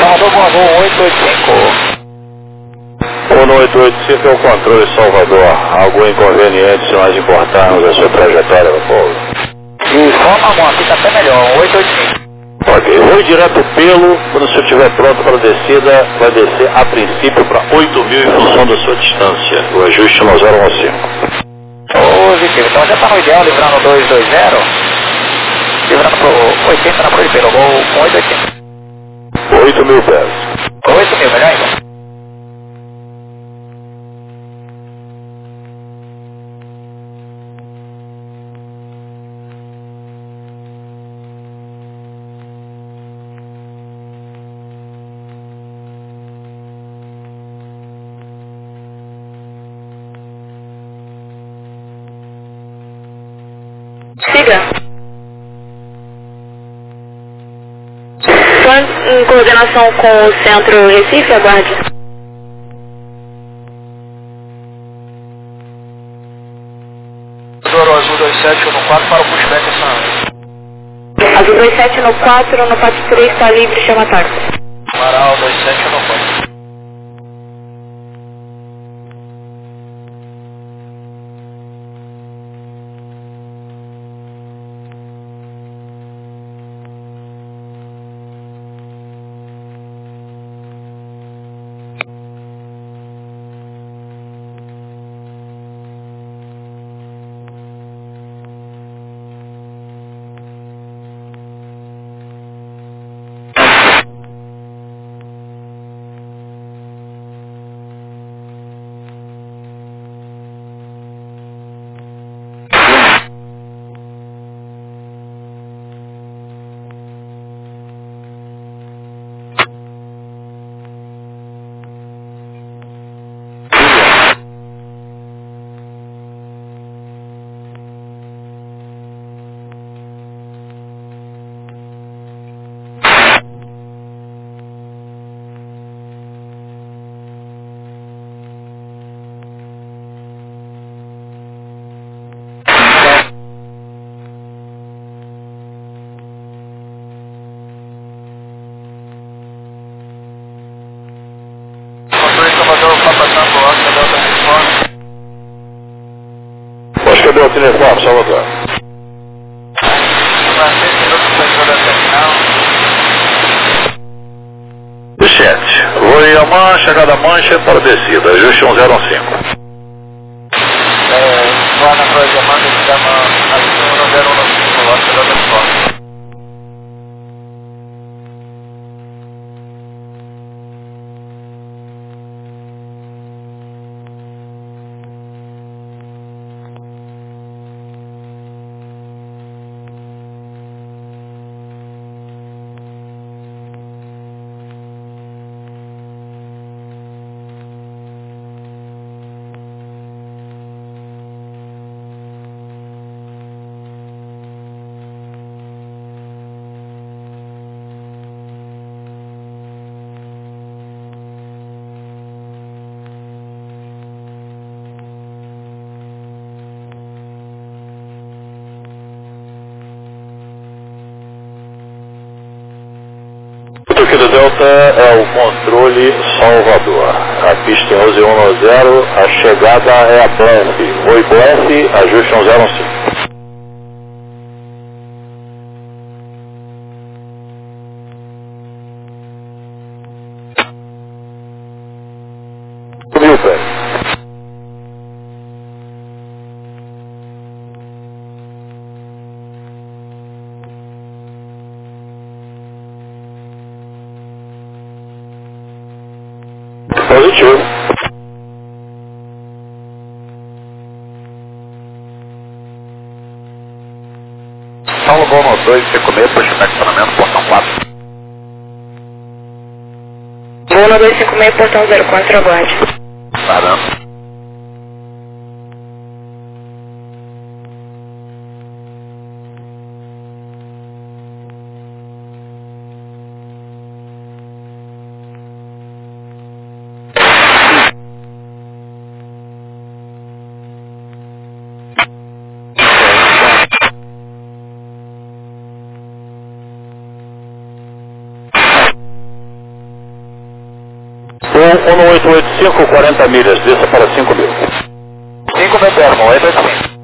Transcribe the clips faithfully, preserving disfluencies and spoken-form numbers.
Salvador, boa voo oito oito cinco. O oito oito cinco é o controle Salvador. Algum inconveniente se nós importarmos a sua trajetória no povo? De forma alguma, fica até melhor, oito oito cinco. Ok, vou direto pelo, quando o senhor estiver pronto para a descida, vai descer a princípio para oito mil em função da sua distância. O ajuste no zero um cinco. Positivo, então já está no ideal, livrando dois dois zero. Livrando pro oitenta na Cruz pelo gol com oito oito cinco. oito mil pés. oito mil, melhor ainda. Siga. Só em coordenação com o Centro Recife, aguarde. Azul dois sete no quatro para o pushback essa área. Azul dois sete no quatro, no quatro três está livre, chama táxi. Amaral dois sete no quatro. Acho que deu o telefone, Salvador. sete. Vou ir a mancha, chegada a mancha para a descida. Ajuste um zero um cinco. É, lá na Cruz Amanda se chama a zero um cinco, lá chegada a escola. Aqui do Delta é o controle Salvador. A pista é onze um zero, a chegada é a Blefe. Oi Blefe, ajuste um zero um cinco. Mil pés. Positivo. Paulo Bono dois, cinco meio, pushback estacionamento, portão quatro. Bono dois cinco seis, portão zero quatro, aguarde. Parando. um um oito oito cinco, quarenta milhas, desça para cinco mil. cinco mil termo, oito oito cinco.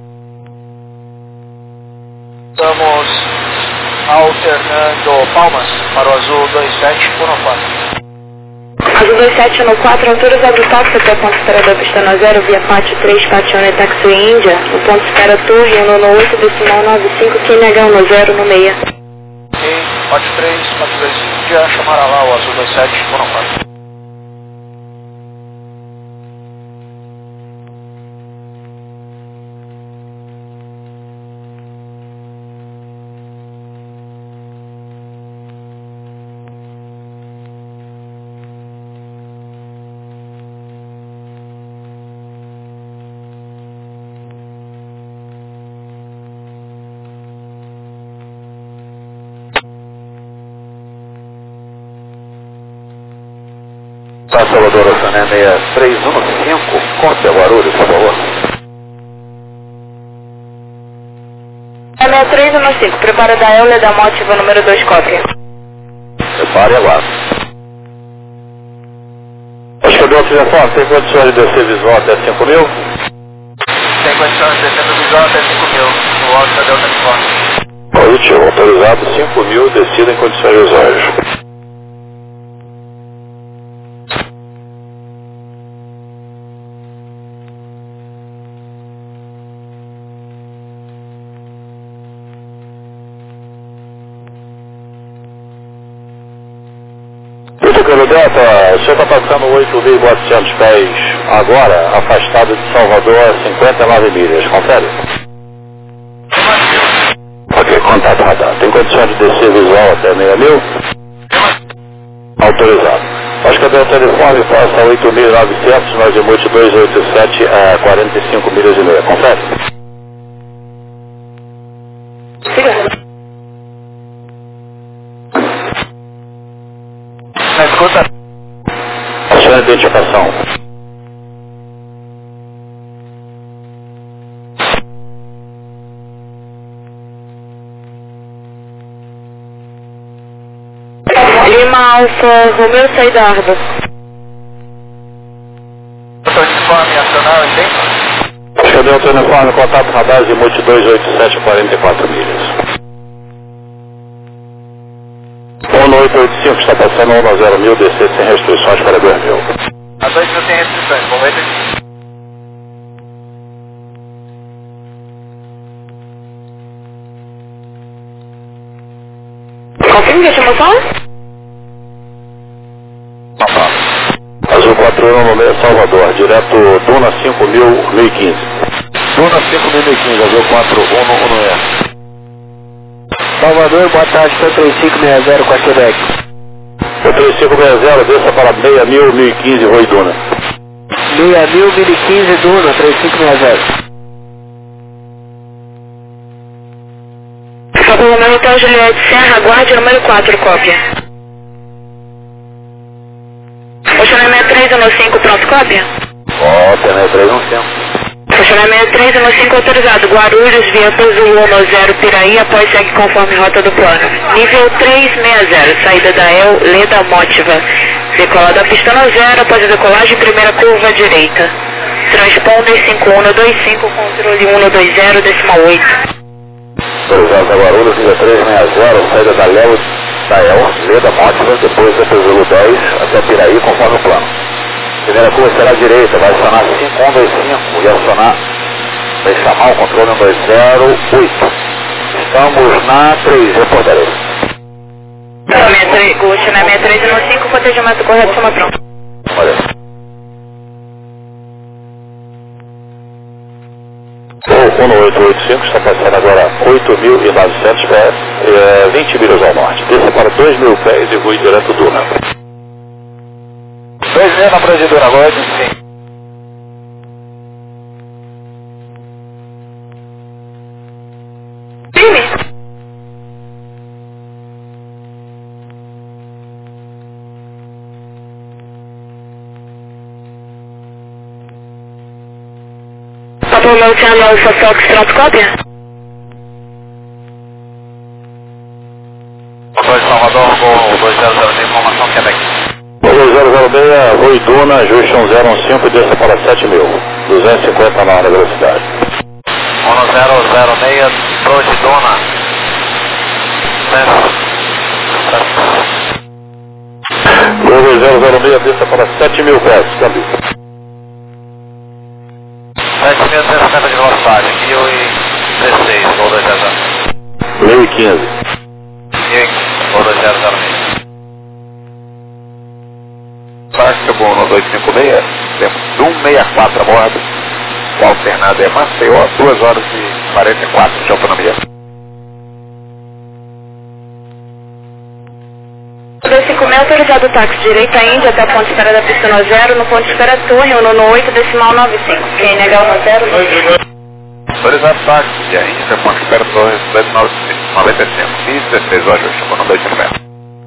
Estamos alternando Palmas para o azul dois sete um quatro. Azul dois sete um quatro, autorizado o táxi até ponto espera da pista na zero, via Pátio três, Pátio One, táxi Índia. O ponto espera Turri, no oito, decimal nove cinco, Q N H um zero no meia. Ok, Pátio três, Pátio dois Índia, chamará lá o azul dois sete um quatro. Para Salvador, Oceané seis três um cinco, conte a Guarulhos, por favor. seis três um cinco, prepara da Euler da Motiva número dois, cópia. Prepare e aguarde. Acho que eu dei autorização, tem condições de descer visual até cinco mil? Tem condições de descer visual até cinco mil, o áudio da Delta Uniforme. Útil, autorizado cinco mil, descida em condições visuais. Pelo Delta, o senhor está passando oito mil e quatrocentos pés agora, afastado de Salvador a cinquenta e nove milhas, confere? Ok, contato radar. Tem condições de descer visual até seis mil? Autorizado. Acho que a Delta Uniforme passa oito mil e novecentos, nós em multi dois oito sete a quarenta e cinco milhas e meia, confere? Siga. Na escuta. A sua identificação. Lima Alfa, Romeu, saída Arba. Delta Uniforme acionar oitenta. Acho que a Delta Uniforme, contato radar de multi dois oito sete a quarenta e quatro milhas. um oito oito cinco está passando um zero mil, descer sem restrições para dois mil. A dois mil tem restrições, vamos ver aqui. Confirme que a chamação? Azul quatro um no meio Salvador, direto Duna cinco mil, mil e quinze. Duna cinco mil, mil e quinze, Azul quatro um no meio. Salvador, boa tarde, foi três cinco seis zero com a Quebec. Foi três cinco seis zero, desça para seis mil, mil e quinze, Rui Duna. seis mil, mil e quinze, Duna, três cinco seis zero. Papa Romeu, então, Juliette Serra, aguarde número quatro, cópia. Funcionamento três um cinco, pronto, cópia? Cópia, né, três um cinco. Funcionamento três um cinco autorizado, Guarulhos, via Azul um zero, Piraí, após segue conforme rota do plano. Nível três seis zero, saída da El, Leda Motiva. Decola da pista no zero, após a decolagem, primeira curva à direita. Transponder cinco um dois cinco, controle um dois zero, decimal oito. Autorizado da Guarulhos, nível três seis zero, saída da Léo, da El, Leda Motiva, depois da Azul dez, até Piraí, conforme o plano. Primeira curva será à direita, vai acionar cinco um dois cinco e acionar, vai chamar o controle um dois zero oito. Estamos na três, reportarei. Funcionamento três um cinco, protegimento correto, chama pronto. Olha. O um oito oito cinco está passando agora oito mil e novecentos pés, é, vinte milhas ao norte. Desça para dois mil pés e Rui direto do Duna. dois mil na projedura, agora oito cinco. Firme. Papa Romeu, Charlie Alfa Fox, pronto, cópia? dois Salvador, com dois zero zero, tem informação Quebec. dois zero zero zero seis, Rui Duna, ajuste um zero um cinco e desça para sete mil. duzentos e cinquenta na velocidade. um zero zero seis, Rui Duna. Gol zero zero seis, desça para sete mil pés, câmbio. sete mil duzentos e cinquenta de velocidade, mil e dezesseis, Gol dois zero zero. mil e quinze. mil e quinze, Gol dois zero zero seis. Táxi bom no dois cinco seis, temos cento e sessenta e quatro a bordo. O alternado é Maceió, duas horas e quarenta e quatro de autonomia. dois cinco seis, autorizado o táxi direita Índia até a ponte de espera da pista no zero, no ponto de espera Torre, o nono oito, decimal nove cinco. Quem negar o no zero? Autorizado o táxi de Índia até a ponte de espera Torre, dois noventa e cinco. E dezesseis, o ajuste, no dois cinco seis.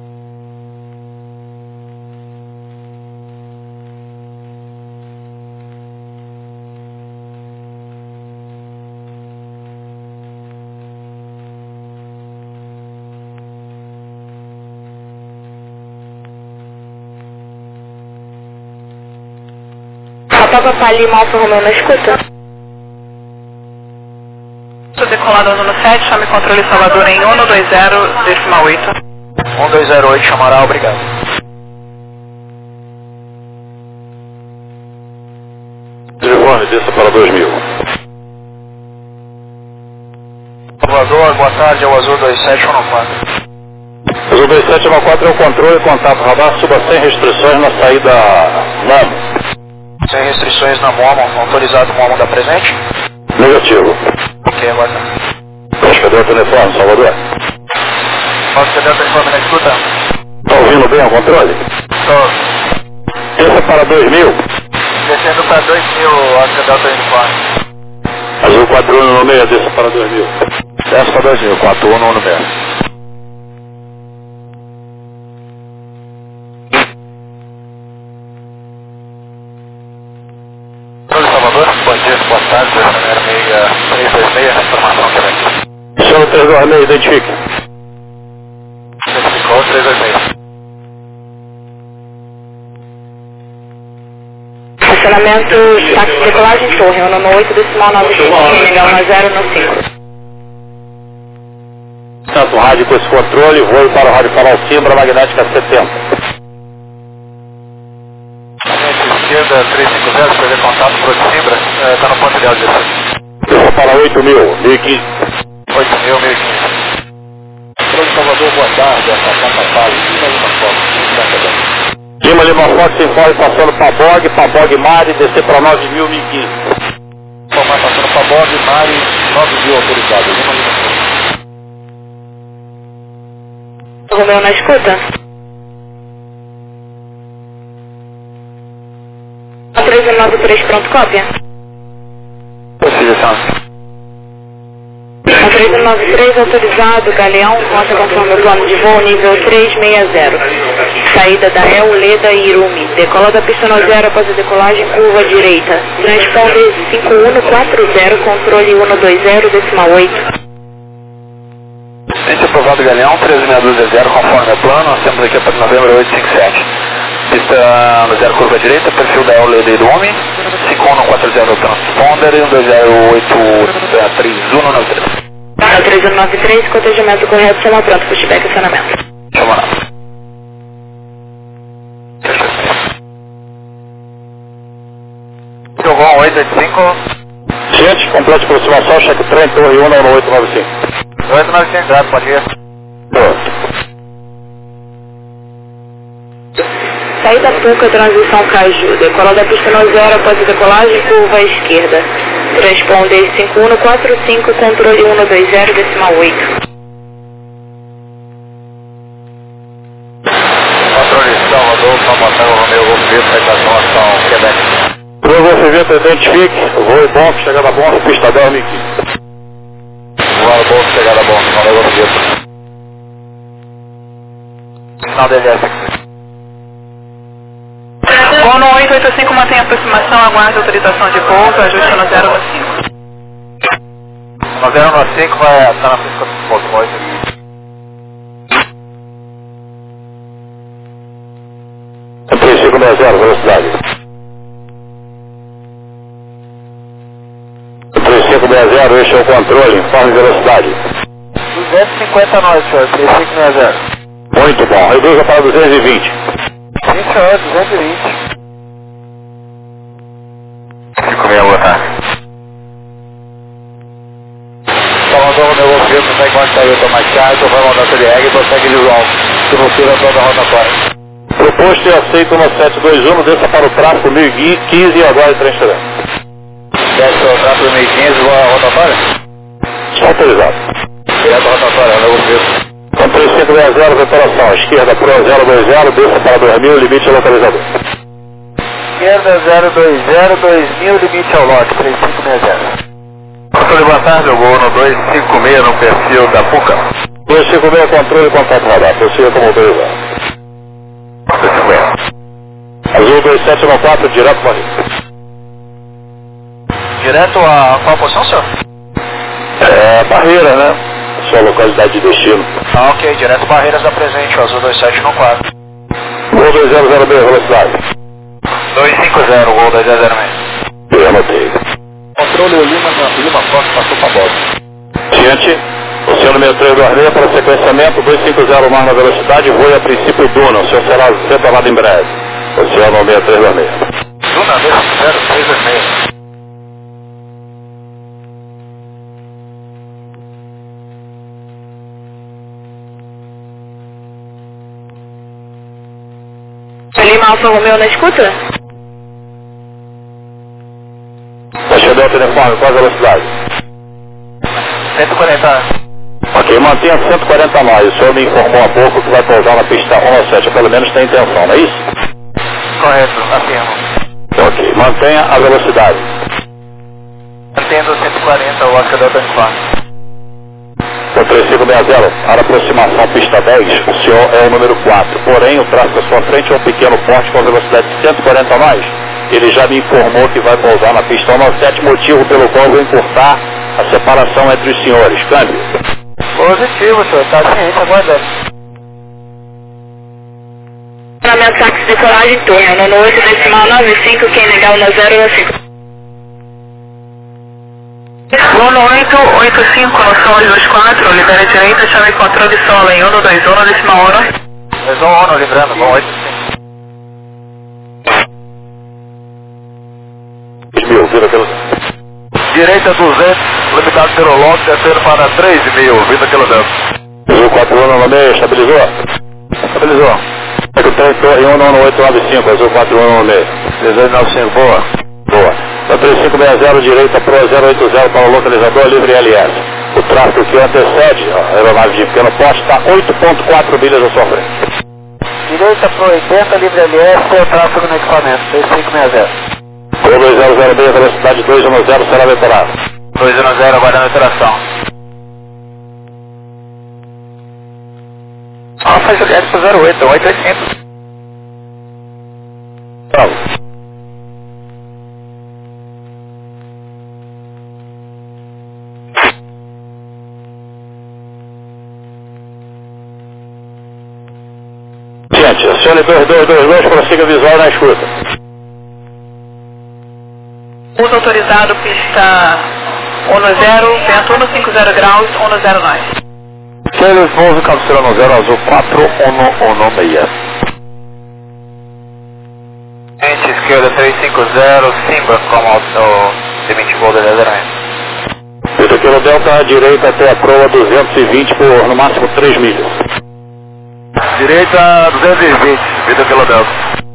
Papa Palima Alfa Romeo na escuta. Estou decolado no sete, chame controle Salvador em um dois zero, decimal oito. um dois zero oito, chamará, obrigado. Telefone, desça para dois mil. Salvador, boa tarde, é o Azul dois sete um quatro. Azul dois sete um quatro é o controle, contato radar, suba sem restrições na saída NAMO. Sem restrições na MOMO, autorizado o MOMO da presente? Negativo. Ok, agora. Pois, cadê o telefone, Salvador? Posso cadê o telefone na escuta? Está ouvindo bem o controle? Tô. Desça para dois mil. Descendo para dois mil, acho que cadê o telefone? Azul quatro um no meio, desça para dois mil. Desce para dois mil, quatro um no meio. Salvador, bom dia, boa tarde, essa meia três dois seis, a informação que vem aqui. Senhor três dois seis, identifique. Identificou três dois seis. Estacionamento, táxi decolagem Torre, o nono oito, decimal nove cinco. Quem negar o no zero, no cinco. Tanto rádio com esse controle, voo para o rádio Farol Simbra, magnética setenta. Esquerda três cinco zero, fazer contato por Simbra, está no ponto ideal de descer. Desça para oito mil, mil e quinze. oito mil, mil e quinze. Controle Salvador, boa tarde, essa Papa Pali, Lima Lima Fox, Lima Lima Fox, informe passando para Bog, para Bog Mari, descer para nove mil, mil e quinze. Informar passando para Bog, Mari, nove mil autorizado, Lima Lima Fox. Romeu na escuta. três nove três, pronto, cópia. Posição. três nove três, autorizado, Galeão, conta conforme o plano de voo, nível três seis zero. Saída da El, Leda e Irumi. Decola da pista no zero após a decolagem, curva direita. Transponder cinco um quatro zero, controle um dois zero, decimal oito. Esse é aprovado Galeão, três seis dois zero, conforme o plano, nós temos aqui para novembro oito cinco sete. Pista no zero, curva direita, perfil da El, Leda e Irumi, cinco um quatro zero, transponder e um dois zero oito três um nove três. três um nove três, cotejamento correto, chama pronto, pushback, acionamento. Chama lá. Jogou oito oito cinco. Gente, complete aproximação, cheque trem, torre um no oito nove cinco. oito nove cinco, graças, bom dia. Saída Puca, transição Caju. Decola da pista no zero após a decolagem, curva à esquerda. Transponder cinco um quatro cinco, controle um dois zero, decimal oito. Controle Salvador, Palmação, Romeu, Golf Vito, Reitação, Ação, Quebec. Pro Golf Vito, identifique, voo bom, chegada bom, pista dez mil e quinze. Voar bom, chegada bom, Romeu, Golf Vito. Sinal D L S aqui. Voo no oito oito cinco, mantém a aproximação, aguarde autorização de pouso, ajuste no zero no cinco. No zero no cinco vai estar na pista do pouso, oito. três cinco sessenta, velocidade. três cinco seis zero, este é o controle, informe velocidade. duzentos e cinquenta nós, senhor, três cinco seis zero. Muito bom, reduza para duzentos e vinte. Sim, senhor, duzentos e vinte. cinco meia, boa tarde. Salvador, o meu ouvido não tem quanto sair automatizado, vai mandar o R e consegue visual. Se não tira toda a rotatória. Proposto e aceito no sete dois um, desça para o tráfego mil e quinze e agora é transferência. Desce para o tráfego mil e quinze, boa rotatória? Só autorizado. Direto a rotatória, meu ouvido. Com três cinco seis zero, operação, esquerda Pro zero dois zero, desça para dois mil, limite localizador. Esquerda zero dois zero, dois mil, limite ao lote, três cinco seis zero. Controle, boa tarde, eu vou no dois cinco seis no perfil da PUCA. dois cinco seis, controle, contato radar, possível como autorizado. dois cinco seis. Azul dois sete um quatro, direto para Rio. Direto a qual posição, senhor? É, Barreira, né? Sua localidade de destino. Ah, ok, direto Barreiras da Presente, o Azul dois sete um quatro. Gol dois zero zero B, velocidade. dois cinco zero, Gol dois zero zero seis. Eu anotei. Controle Lima, Lima Fox, passou para bordo. Ciente, oceano meio três dois seis para sequenciamento, dois cinco zero mais na velocidade, voe a princípio Duna, o senhor será separado em breve. Oceano meio três dois seis. Duna dois cinco zero, três dois seis. Lima Alfa Romeo na escuta? Deixa eu o telefone, qual a velocidade? cento e quarenta. Ok, mantenha cento e quarenta nós. O senhor me informou há pouco que vai pousar na pista um sete, pelo menos tem intenção, não é isso? Correto, afirmo. Ok, mantenha a velocidade. Mantendo cento e quarenta, o Oscar Delta Uniforme. O três cinco seis zero, para aproximação pista dez, o senhor é o número quatro. Porém, o tráfego à sua frente é um pequeno porte com velocidade de cento e quarenta nós. Ele já me informou que vai pousar na pista um sete, motivo pelo qual vou encurtar a separação entre os senhores. Câmbio. Positivo, senhor, está ciente, aguardando. Na minha táxi de colagem turno, no oito decimal nove cinco, quem negar o no zero é cinco. Uno oito oito cinco, noção de dois quatro, libera direita, chave controle solo em um dois um, decimal um. dois um um, livrando, bom, oito cinco. mil, vira pelo... Direita duzentos, limitado pelo lote, descendo para três mil, vida pelo dentro. Azul quatro um no meio, estabilizou? Estabilizou. Eco três Torre um nove oito nove cinco, Azul quatro um no meio. dezoito nove cinco, boa. Boa. No três cinco seis zero, direita Pro zero oito zero para o localizador livre L S. O tráfego que antecede a aeronave de pequeno porte está oito ponto quatro milhas à sua frente. Direita Pro oitenta, livre L S, o tráfego no equipamento, três cinco seis zero. Pro dois zero zero B, velocidade dois um zero, será vetorado. dois um zero, aguardando a alteração. Alfa Juliette zero oito, oito oito cinco. Bravo. Gente, acione dois dois dois dois, prossiga visual na escuta. Uso autorizado, pista um zero, vento um cinco zero graus, um zero nove. Seres Volvo, cabeceira no zero, azul quatro um um seis. Gente, esquerda três cinco zero, Simba, como o limite voo da liderança. Vitor Kilo Delta, direita até a proa duzentos e vinte por no máximo três milhas. Direita duzentos e vinte, Vitor Kilo Delta.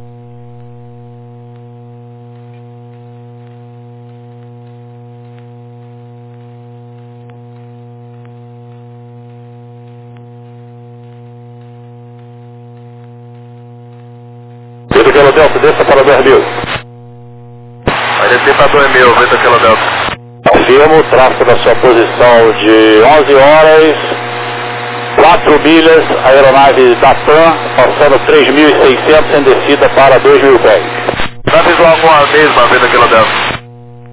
Vitor Kilo Delta, desça para dois mil. Vai descer para dois mil, Vitor Kilo Delta. Afirmo o tráfego da sua posição de onze horas, quatro milhas, aeronave da TAM, passando três mil e seiscentos em descida para dois mil pés. Já visual com a mesma, Vitor Kilo Delta.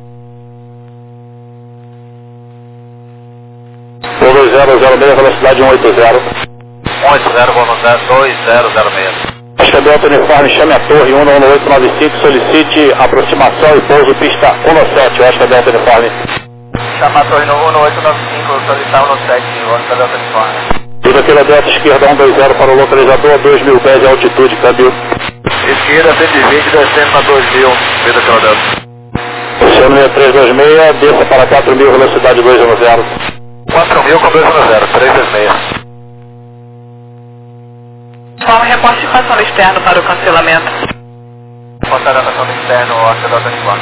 dois zero zero seis, velocidade cento e oitenta. um oito zero, voo no dois zero zero seis. Acho que é Delta Uniforme, chame a torre um um oito nove cinco, solicite aproximação e pouso pista um sete, Oscar Delta Uniforme. Chama a torre no um oito nove cinco, solicitar um sete, Oscar Delta Uniforme. Tudo aquilo Delta esquerda um dois zero para o localizador, dois mil pés de altitude, câmbio. Esquerda cento e vinte, descendo para dois mil, vida aquilo Delta. Oceano seis três dois seis, desça para quatro mil, velocidade dois um zero. quatro mil com dois um zero, três dois seis. Qual reporte de passando externo para o cancelamento? Reportar a passando externo, Oscar Delta Uniforme.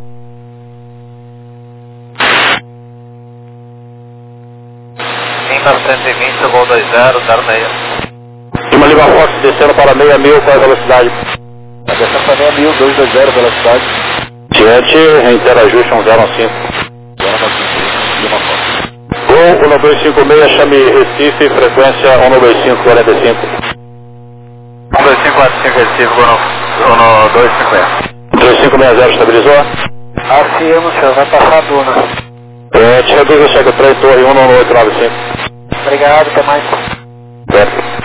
Lima cento e vinte, gol dois zero, zero seis. Lima Lima Fox descendo para seis mil, qual é a velocidade? Descendo para seis mil, dois dois zero, velocidade. Diante, reitera ajuste um zero cinco. Lima Fox. Gol um dois cinco seis, chame Recife, frequência um dois cinco quarenta e cinco. um dois cinco quatro cinco, Recife, um dois cinco seis. dois cinco seis zero, estabilizou? Afirmo, senhor, vai passar a duna. É, te reduz o cheque três, torre um um oito nove cinco. Obrigado, até mais. Certo.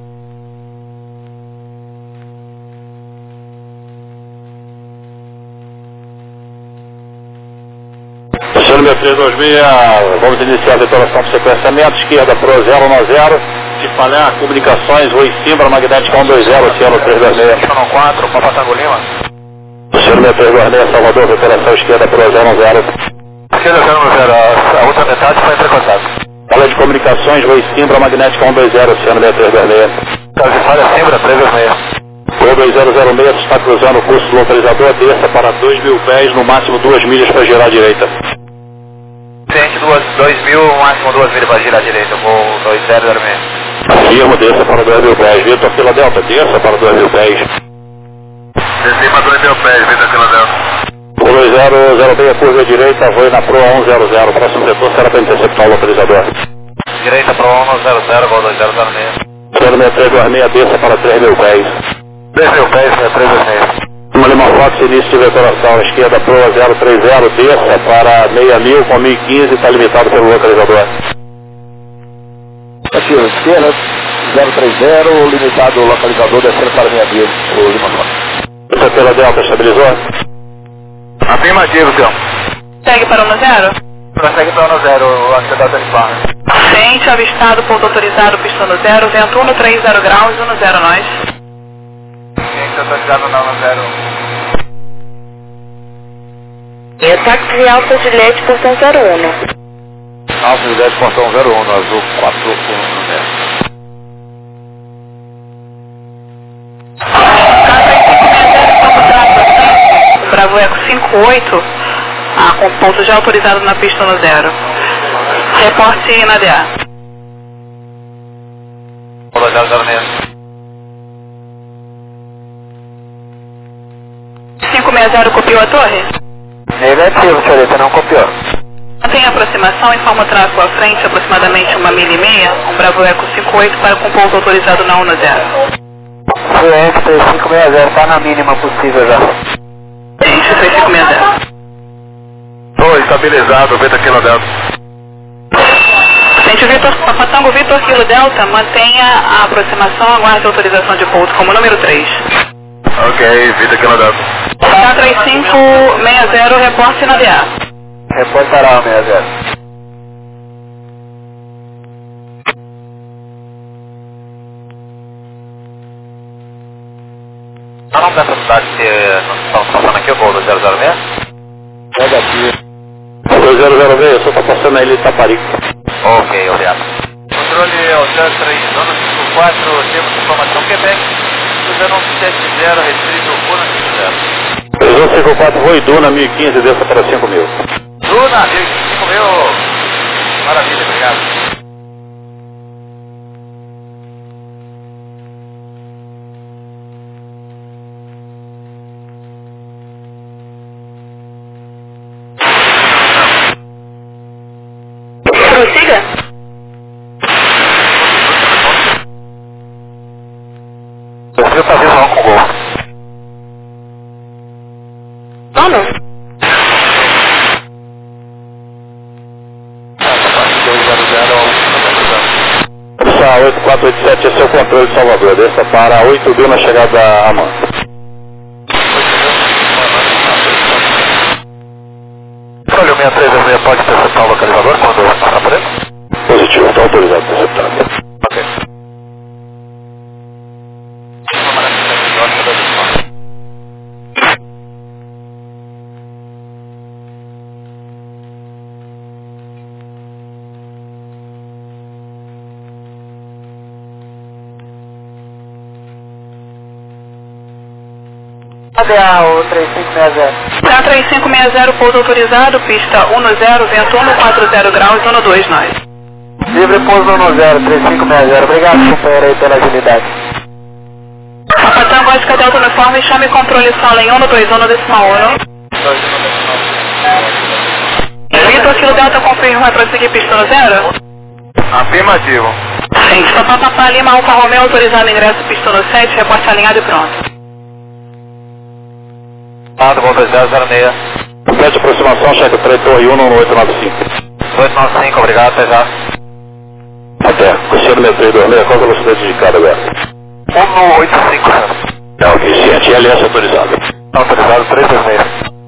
Oceano seis três dois seis, vamos iniciar a detonação por sequenciamento, esquerda pro zero um zero, se falhar, comunicações, Oi Simbra, magnética um dois zero, Oceano três dois seis. um quatro, Papa Tango Lima. Oceano seis três dois seis, Salvador, detonação esquerda pro zero um zero. Esquerda zero um zero, a outra metade foi entre contato. Fala de comunicações, Oi Simbra, magnética um dois zero, Oceano seis três dois seis. Caso de falha, Simbra, três dois seis. Gol dois zero zero seis, está cruzando o curso do localizador, desça para dois mil pés, no máximo duas milhas para girar à direita. Cliente dois mil, máximo duas milhas para girar à direita, vou dois zero zero seis. Afirmo, desça para dois mil pés. Vitor Filadelta, desça para dois mil pés. Desci para dois mil pés, Vitor Filadelta. um dois zero zero seis, curva direita, voe na Pro um zero zero. Próximo setor será para interceptar o localizador. Direita Pro um zero zero, gol dois zero zero seis. seis três dois seis, desça para três mil pés. três mil pés, três dois seis. Uma Lima Fox, início de detonação, esquerda Pro zero três zero, desça para seis mil com mil e quinze, está limitado pelo localizador. Aqui, esquerda, zero três zero, limitado localizador, descendo para seis mil, o Lima Fox. Vitor Filadelta, estabilizou? Afirmativo, senhor. Segue para um zero? Prossegue para um zero, o Delta Uniforme. Frente, avistado, ponto autorizado, pista no zero, vento um três zero graus, um zero nós. Cliente autorizado na um zero. E táxi Alfa Juliette, portão zero um. Alfa Juliette, portão zero um, no azul quatro um zero. Bravo Eco cinco oito, ah, com ponto já autorizado na pista no zero. Reporte na D A. dois zero zero seis. cinco seis zero copiou a torre? Negativo, senhorita, não copiou. Tem aproximação, informa o tráfego à frente, aproximadamente uma milha e meia, um Bravo Eco cinco oito para com ponto autorizado na um zero. Cliente três cinco seis zero, está na mínima possível já. Cliente três cinco seis zero. Oi, estabilizado, Beta Kilo Delta. Cliente Vitor, Papatango Vitor Kilo Delta, mantenha a aproximação, aguarde a autorização de pouso como número três. Ok, Beta Kilo Delta. K três cinco seis zero, reporte na D A. Reportará o seis zero. Ah, não tem necessidade de nós estamos passando aqui o gol do zero zero seis? Negativo. dois zero zero seis, só está passando aí, ele está Taparico. Ok, obrigado. Controle Alcântara três, zona cinco quatro, temos informação Quebec, zero um sete zero, restrito Duna cinco zero. três um cinco quatro, voe Duna mil e quinze, desça para cinco mil. Duna, cinco mil, maravilha, obrigado. Prossiga. Você fazer só com o gol. Não, não. Essa oito quatro quatro oito sete, esse é o controle de Salvador. Desça para oito mil na chegada a Amanda. Olha, o seis três seis pode interceptar o localizador quando passar por ele? Positivo, está autorizado a interceptar. Ok. Cadê a o três cinco seis zero? Tá, três cinco seis zero, pouso autorizado, pista um zero, vento um quatro zero graus, zona dois, nós. Livre pouso um zero, três cinco seis zero. Obrigado, companheiro, aí pela agilidade. Capitão Gótica Delta Uniforme, chame controle sala em um dois, zona decimal um. Vitor, Kilo Delta, confirma, vai prosseguir pista um zero? Afirmativo. Gente, Papapá Lima, Alfa Romeo, autorizado ingresso, pista um sete, reporte alinhado e pronto. Quatro, bom dois zero zero seis. Sete aproximação, cheque três dois um no oito nove cinco. oito nove cinco, obrigado, até já. Até, Cristiano Metrei dois seis, qual a velocidade indicada agora? um no oito cinco, senhor. É o que ciente, L S autorizado. Autorizado três dois seis.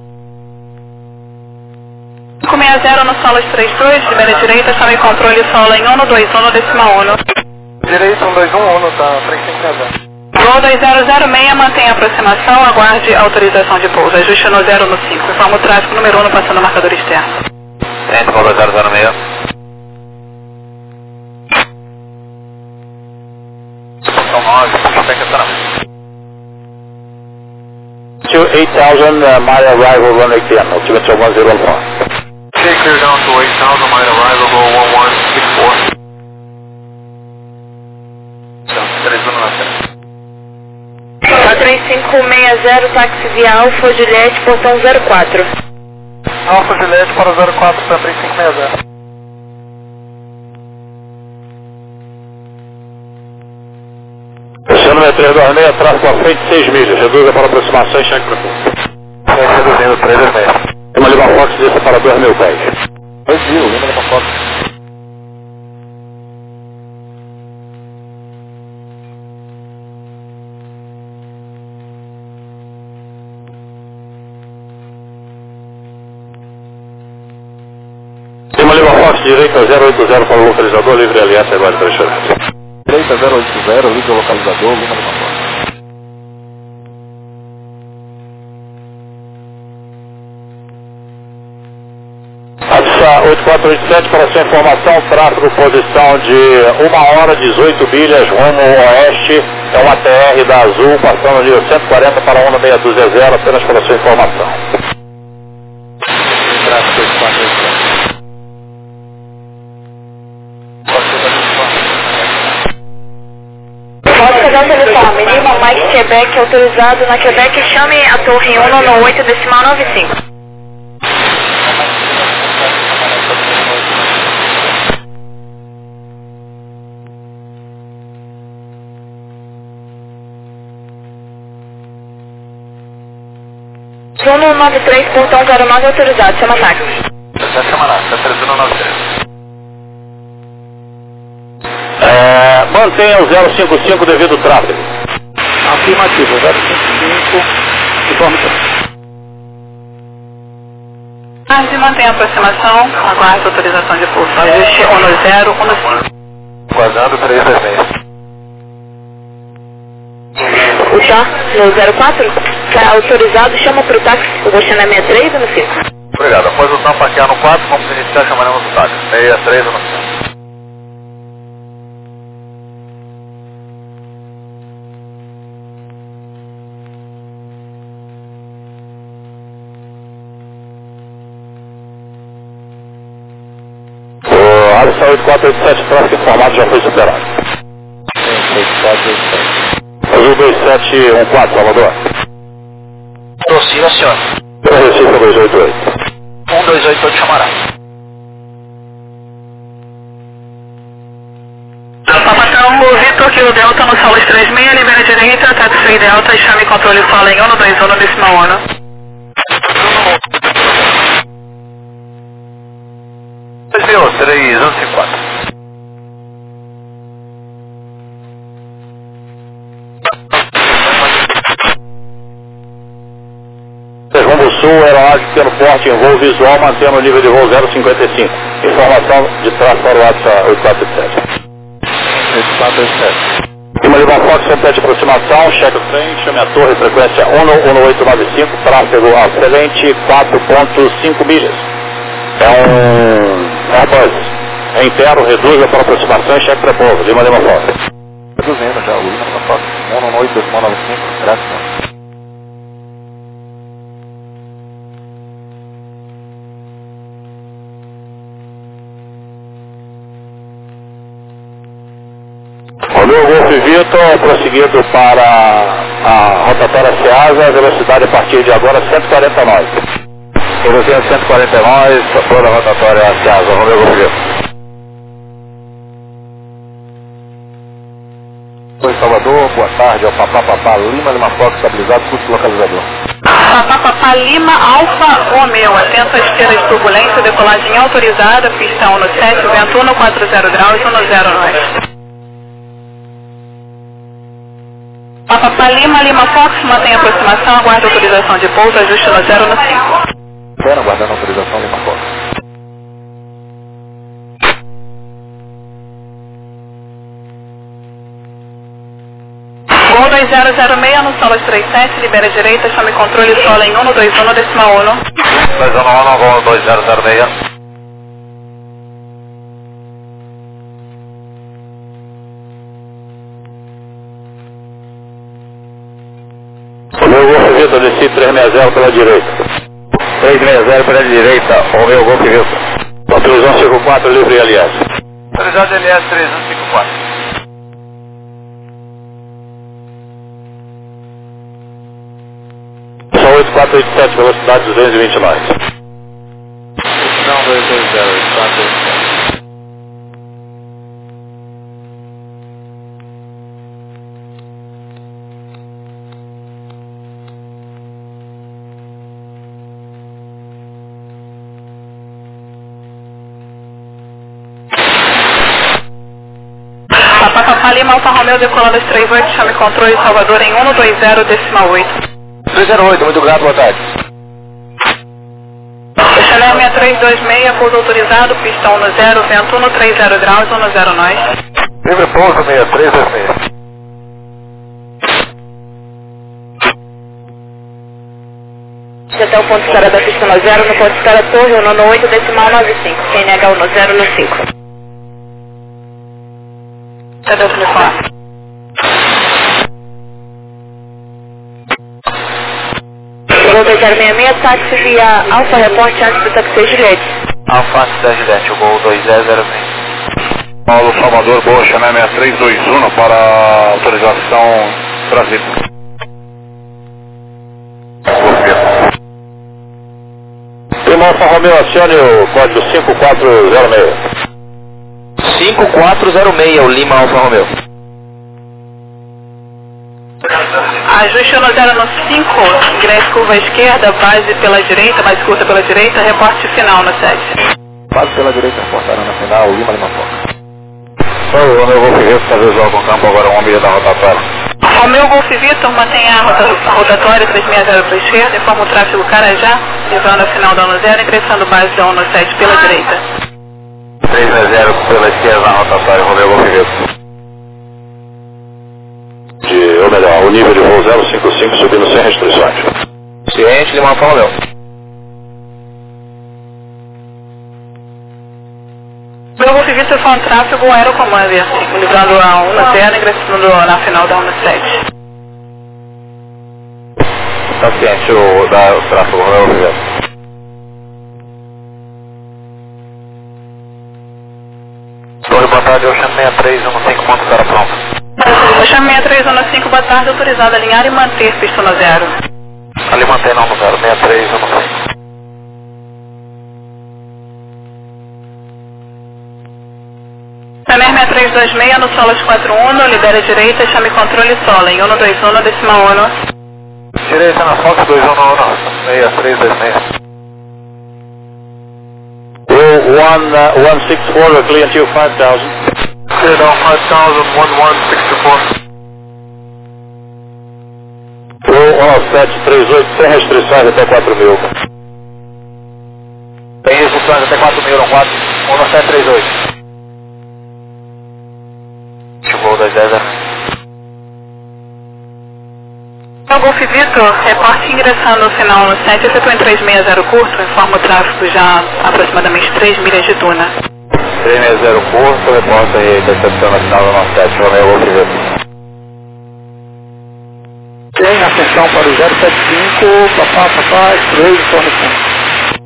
cinco seis zero no solo três dois, libera direita, chame controle solo em um dois, zona decimal um. Direito um dois um um, tá, três cinco seis zero. Voo dois zero zero seis, mantém a aproximação, aguarde autorização de pouso. Ajuste no zero no cinco. Informa o tráfego número um passando o marcador externo. Centro, bom dois zero zero seis. São nove, está em estacionamento. To eight thousand, uh, my arrival runway ten, altimeter one zero four. Okay, clear down to eight thousand, my arrival, go one one six four. Então, três um na frente. três cinco seis zero, táxi via Alfa Juliette, portão zero quatro. Alfa Juliette para zero quatro para três cinco seis zero. Cristiano Metrei dois seis, atrás para frente seis milhas, reduza para aproximação e cheque para frente. Reduzindo três dois seis. Lima Lima Fox, desça para dois mil pés. dois mil, Lima Lima Fox. Lima Lima Fox, direita zero oito zero para o localizador, livre L S, agora transferência. Direita zero oito zero, liga o localizador, Lima Lima Fox. Adsa oito quatro oito sete, para sua informação, tráfego posição de uma hora, dezoito milhas, rumo oeste, é uma T R da Azul, passando de cento e quarenta para um seis dois zero, apenas para sua informação. Tráfego oito quatro oito sete. Gótica Delta Uniforme, Lima Mike Quebec, autorizado na Quebec, chame a torre um no oito decimal nove cinco. Zona nove três, portão zero nove, autorizado, chama táxi. Já chama lá, está três um nove três. É, mantenha o zero cinco cinco devido ao tráfego. Afirmativo, zero cinco cinco, informação. Aguarde, mantém a aproximação, aguarde autorização de pouso. Ajuste um no zero, um no cinco. Guardando três dois seis. O tá no zero quatro, está autorizado, chama para o táxi. Eu vou chamar seis três ou no cinco? Obrigado. Após o TAM parquear no quatro, vamos iniciar chamando o táxi. seis três ou no cinco. O Alfa oito quatro oito sete, tráfego informado, já foi superado. oito quatro oito sete. Azul dois sete um quatro, Salvador. Prossiga, senhor. Recife dois oito oito. um dois oito oito chamará. Papatão, o Vitor, Kilo Delta no solo três seis, libera direita, táxi Delta, chame controle solo em um dois um decimal um. dois mil, três um cinco quatro. Sul, aeronave pequeno porte em voo visual, mantendo o nível de voo zero cinquenta e cinco. Informação de tráfego para o WhatsApp oito quatro oito sete. oito quatro oito sete. Lima Lima Fox, centro de aproximação, cheque o trem, chame a torre, frequência um um oito nove cinco, tráfego ascendente quatro ponto cinco milhas. É um Airbus. É interno, reduza para aproximação e cheque pré-pouso. Lima Lima Fox. Reduzindo já, o Lima Lima Fox, um um oito nove cinco, graças. Romeu Golf Vitor, prosseguindo para a rotatória Ceasa, velocidade a partir de agora cento e quarenta nós. Velocidade cento e quarenta nós, toda a rotatória Ceasa, Romeu Golf Vitor. Oi, Salvador, boa tarde, é o Papá Papá Lima Lima Fox, estabilizado, curso localizador. Papá Papá Lima Alfa Romeu, atento à esteira de turbulência, decolagem autorizada, pista um no sete, vento um no quatro zero graus, um no zero nós. Papá Lima, Lima Fox, mantém a aproximação, aguarda autorização de pouso, ajuste no zero no cinco. Espera, aguardando a autorização Lima Fox. Gol dois zero zero seis no solo três sete, libera a direita, chame controle solo em um no dois um no decimal um. dois um um, gol dois zero zero seis. Romeu Golf Vitor, desci trezentos e sessenta pela direita. trezentos e sessenta pela direita, Romeu Golf Vitor. Autorizão cinco quatro, livre L S. Autorizado L S três um cinco quatro. São oito quatro oito sete, velocidade duzentos e vinte nós. Não, dois dois zero, oito quatro oito sete. Papá Papá Lima Alfa Romeu, decolando as três oito, chame controle Salvador em um no dois zero decimal oito. dois zero oito, muito obrigado, boa tarde. Chanel seis três dois seis, pouso autorizado, pista um no zero, vento um no três zero graus, um no zero nós. Livre pouso seis três dois seis. Até o ponto de espera da pista no zero, no ponto de espera torre, um no oito decimal nove cinco. Quem nega o no zero no cinco. Cadê o telefone? Gol dois zero seis seis, táxi via Alfa Reporte antes do taxi Gillette. Alfa da Gillette, o gol dois zero zero seis. Paulo Salvador, boa, Chanel seis três dois um para autorização Brasil. Primo Alfa Romeo, acione o código cinco quatro zero seis. cinco quatro zero seis, o Lima Alfa Romeo. Ajuste no zero no cinco, ingresso curva esquerda, base pela direita, base curta pela direita, reporte final no sete. Base pela direita, reportaram na final, Lima Lima Fox. Só o Romeu Golf Vitor fazer jogo no campo agora, uma milha da rotatória. Romeu Golf Vitor mantém a rota, rotatória três seis zero para a esquerda, informa o tráfego Carajá, levando a final da um no zero, ingressando base da um no sete pela direita. três seis zero pela esquerda na rotatória, Romeu Golf Vitor. De, ou melhor, o nível de voo zero cinco cinco subindo sem restrições. Ciente, Lima Alfa Romeo. Meu Golf Vitor foi um tráfego Aerocommander, livrando a um no zero, ingressando na final da um no sete. Está ciente o, da, o tráfego Romeu Golf Vitor. Torre, boa tarde, eu chamo seis três um cinco, ponto zero pronto. Eu chamo seis três um cinco, boa tarde, autorizado a alinhar e manter pista no zero. Ali mantém não no zero, seis três um cinco. Chanel seis três dois seis no Solas quatro um, libera a direita, chame controle solo em um no dois um no decimal um. Direita na Fox dois um um, seis três dois seis. one, uh, one six four, we're clear until five thousand. Clear down five thousand, one one six two four. Roll um sete três oito, sem restrições até quatro mil. Tem restrições até quatro mil, não quatro, um sete três oito. Chegou dois dez. Golf Vitor, reporte ingressando no sinal no sete, efetua em trezentos e sessenta curso, informa o tráfego já aproximadamente três milhas de Duna. trezentos e sessenta curso, reporta aí, interceptando a final do nosso sete, Romeo Golf Vitor. Tem atenção para o zero sete cinco, papá, papá, três, torre ponto.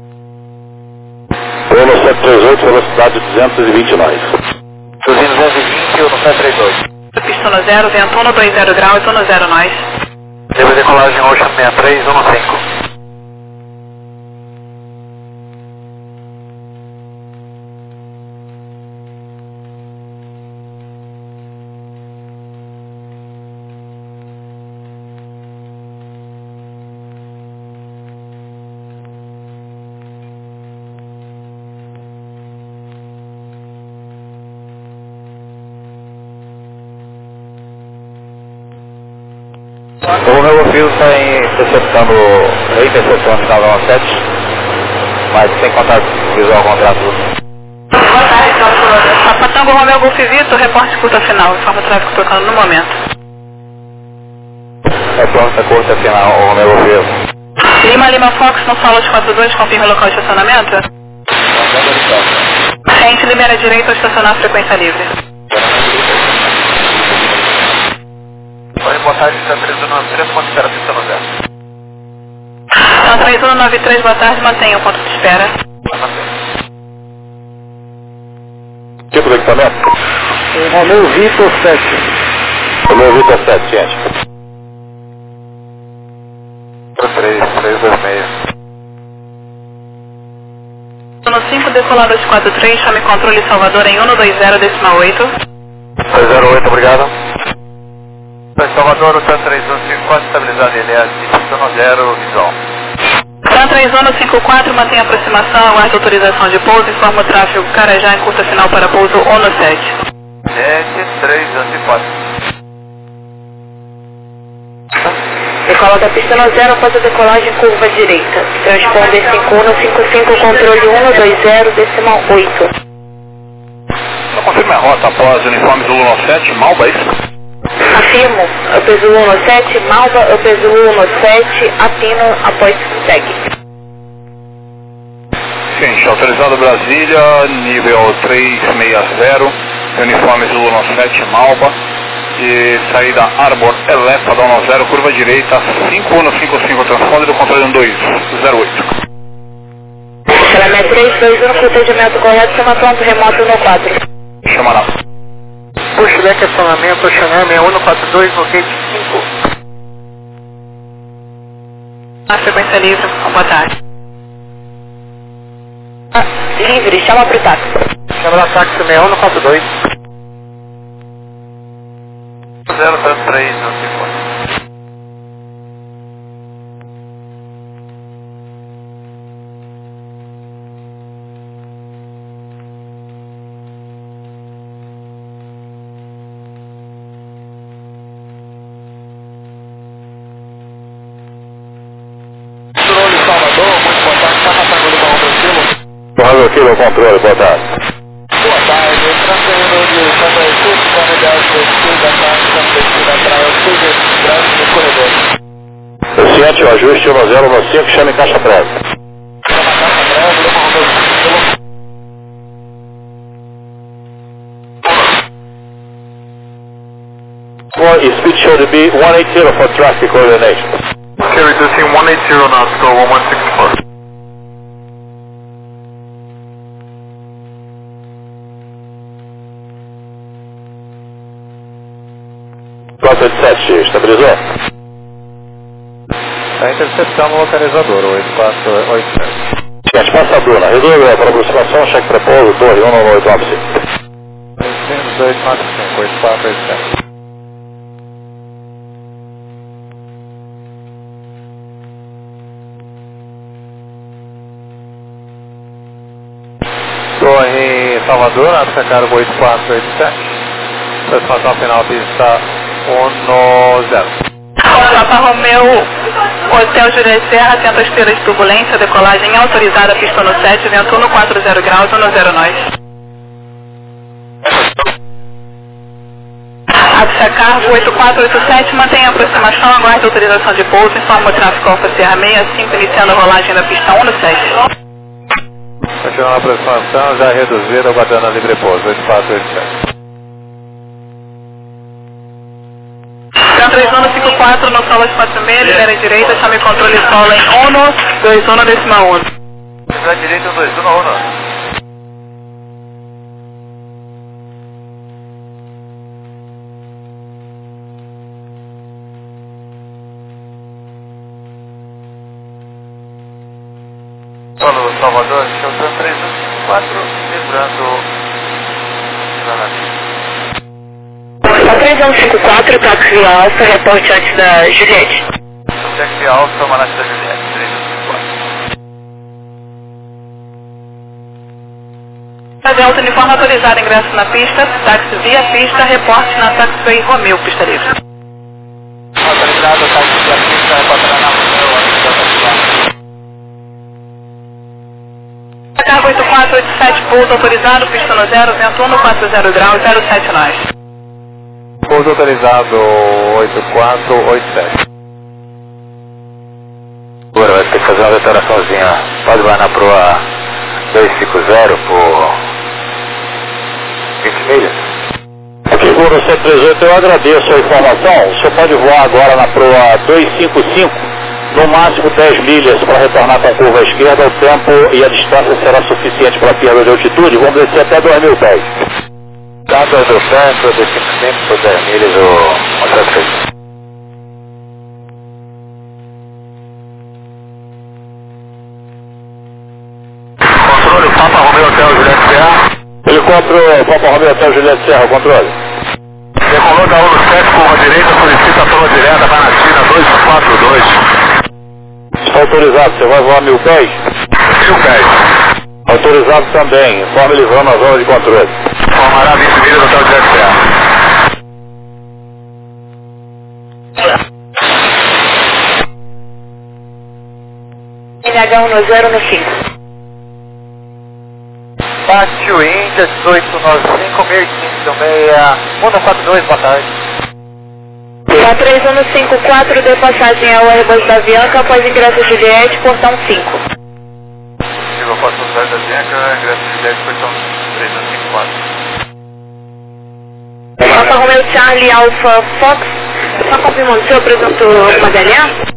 Pelo sete três oito, velocidade duzentos e vinte nós. Subindo duzentos e vinte, no sete três oito. Pista no zero, vento um dois zero graus, um zero nós. Deve decolagem Ocean sessenta e três, um cinco. O Romeo Golf Vitor está interceptando, reinterceptando a final do sete, mas sem contato visual com o tráfego. Boa tarde, Papatango Romeo Golf Vitor, reporte curta final, informa o tráfego tocando no momento. Reporta curta final, o Romeo Golf Vitor. Lima Lima Fox, no solo de quatro dois, confirma o local de estacionamento. Rente libera direito ao estacionar frequência livre. Só reportagem está três um nove três, ponto de espera, pista no zero. Então, três um nove três, boa tarde, mantenha o ponto de espera. Tipo do equipamento? Romeo Vitor sete. Romeo Vitor sete, gente. três três dois seis. No cinco, decolado de quatro três, chame controle Salvador em um dois zero, decimal oito. dois zero oito, obrigado. Salvador, o TAN três um cinco quatro, estabilizado em L S, pista no zero, visual. TAN três um cinco quatro, mantém a aproximação, aguarda autorização de pouso, informa o tráfego Carajá em curta final para pouso um no sete. sete três um quatro. Decola da pista no zero, após a decolagem curva direita. Transponder cinco um cinco cinco, controle um dois zero, decimal oito. Só confirma a rota após uniforme Zulu sete, Malba, é isso? Afirmo, eu peso um no sete, Malva, eu peso um no sete, Apino, após segue. Gente, autorizado Brasília, nível trezentos e sessenta, uniforme Zulu sete, Malba, e saída Arbor Elefa, down zero, curva direita, cinco um cinco cinco, transponder, controle um dois zero oito. Telemet três dois um, protegimento correto, chama pronto, remoto no quatro. Chama lá. Pushback acionamento, Ocean sessenta e um quatro dois, no gate cinco. A frequência livre, boa tarde. Ah, livre, chama pro táxi. Chama da táxi sessenta e um quatro dois. zero três um cinco quatro. Controle aqui no controle, boa tarde. Boa tarde, transferindo de Santa Cruz, para o Gás do Sul da Praia, da Praia, Sul de Brasil do corredor. Paciente, o ajuste um zero no cinco, chame caixa prévia. Chama caixa prévia, Lima Romeo. Well, speed show to be one eighty for traffic coordination. Okay, reducing one eighty knots to one one six four. quatro oito sete, estabilizou? Está interceptando o localizador, oito quatro oito sete. Gente, passa a Bruna, resolveu para aproximação, cheque para pouso, torre um nove oito nove cinco. três dois quatro cinco, oito quatro oito sete. Torre Salvador, África Cargo oito quatro oito sete. Satisfação final pista um zero. Papa Romeu, Hotel Júlia Serra, atenta esteira de turbulência, decolagem autorizada, pista no sete, vento no quatro zero graus, um zero nós. Absa Cargo oito quatro oito sete, mantém a aproximação, aguarde autorização de pouso, informa o tráfego Alfa Serra sessenta e cinco, iniciando a rolagem da pista um no sete. Continuando a aproximação, já reduzida, aguardando a livre pouso, oito quatro oito sete. três um cinco quatro, no solo espaço meio, libera direita, chame controle solo em um, dois um, decimal um. Libera direita, dois um, um. Solo Salvador, Chilton três um quatro, livrando três um cinco quatro, táxi Alfa, reporte antes da Juliette. Táxi Alfa, Manate da Juliette, três um cinco quatro. Tá alta uniforme autorizado, ingresso na pista, táxi via pista, reporte na Taxiway Romeu, pista livre. Autorizado, táxi via pista, reporte na Romeu, antes da Taxiway. Cargo oito quatro oito sete, pouso autorizado, pista no zero, vento um no quatro zero graus, zero sete nós. Pouso autorizado oito quatro oito sete. Agora vai ter que fazer uma declaraçãozinha. Pode vai na proa dois cinco zero por vinte milhas. Aqui, Guru cento e trinta e oito, eu agradeço a informação. O senhor pode voar agora na proa dois cinco cinco, no máximo dez milhas para retornar com a curva à esquerda. O tempo e a distância será suficiente para a perda de altitude. Vamos descer até dois mil pés. Tá, dois mil pés, dois cinco cinco por dez milhas, o motor. Controle, Papa Romeu Hotel Juliette Serra. Helicóptero Papa Romeu Hotel Juliette Serra, controle. Decolou da um sete, curva direita, solicita a toma direta, vai na China dois quatro dois. Está autorizado, você vai voar mil pés? Mil pés. Autorizado também, informe livrando a zona de controle. Formará vinte milhas no Hotel Juliette Serra. N H um no zero no cinco. Pátio Índia, dezoito nove cinco, mil e quinze, meia, um quatro dois, boa tarde. Tá três um cinco quatro, dê passagem ao Airbus da Avianca após ingresso Juliette, portão cinco. Chegou a portão da Avianca, ingresso Juliette, portão três um cinco quatro. Papa Romeo Charlie Alpha Fox, só confirmando, o senhor apresentou alguma D L A?